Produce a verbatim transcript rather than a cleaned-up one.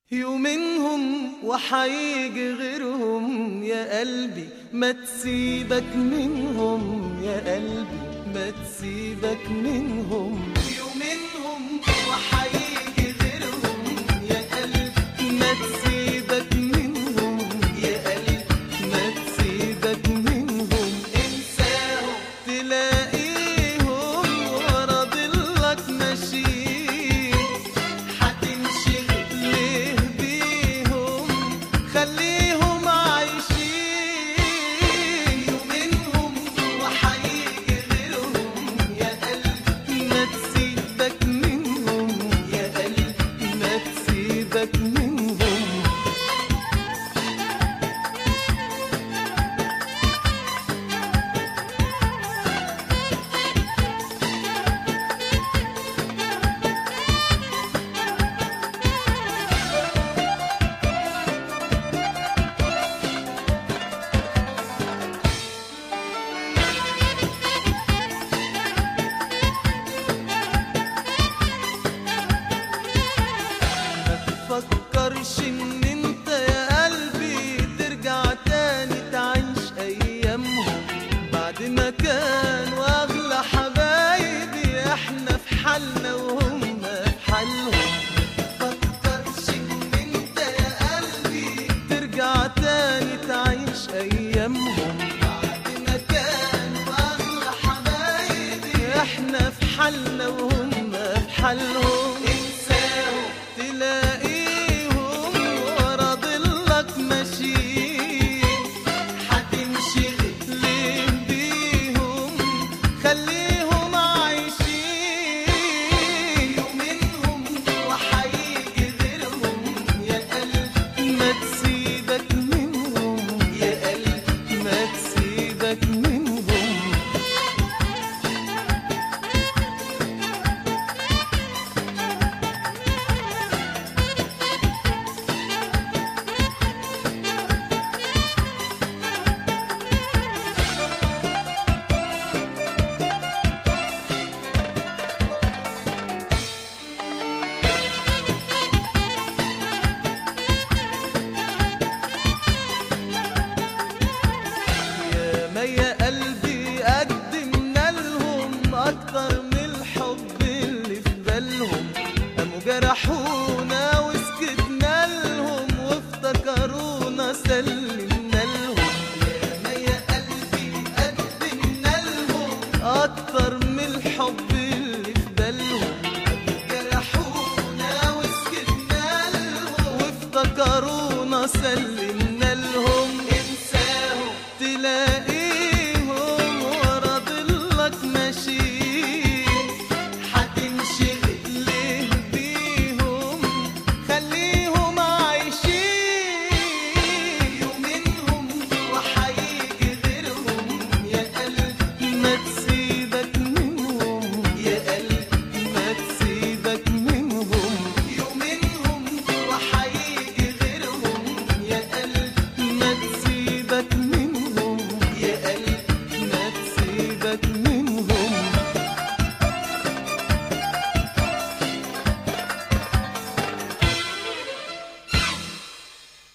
يومينهم وحيجي غيرهم يا قلبي، ما تسيبك منهم يا قلبي، ما تسيبك منهم. يومينهم وحيجي غيرهم يا قلبي، ما تسيبك منهم يا قلبي، ما تسيبك منهم. انساهم تلاقيهم ورا ضلك ماشيين، هتنشغل ليه بيهم؟ خليهم عايشين. يومينهم وحيجي غيرهم يا قلبي، ما تسيبك منهم يا قلبي، ما تسيبك منهم. متفكرش ان انت يا قلبي ترجع تاني تعيش ايامهم، بعد ما كانوا اغلى حبايبي احنا في حالنا وهم في حالهم. متفكرش ان انت يا قلبي ترجع تاني تعيش ايامهم، بعد ما كانوا اغلى حبايبي احنا في حالنا وهم في حالهم. انساهم تلاقيهم ورا ضلك ماشيين، هتنشغل ليه بيهم؟ خليهم عايشين. يومينهم وحيجي غيرهم يا قلبي، ما تسيبك منهم يا قلبي، ما تسيبك منهم. ياما يا قلبي قدمنا لهم اكتر من الحب اللي في بالهم، قاموا جرحونا وسكتنا لهم وافتكرونا سلمنا لهم. ياما يا قلبي قدمنا لهم اكتر من الحب اللي في بالهم، قاموا جرحونا وسكتنا لهم وافتكرونا سلمنا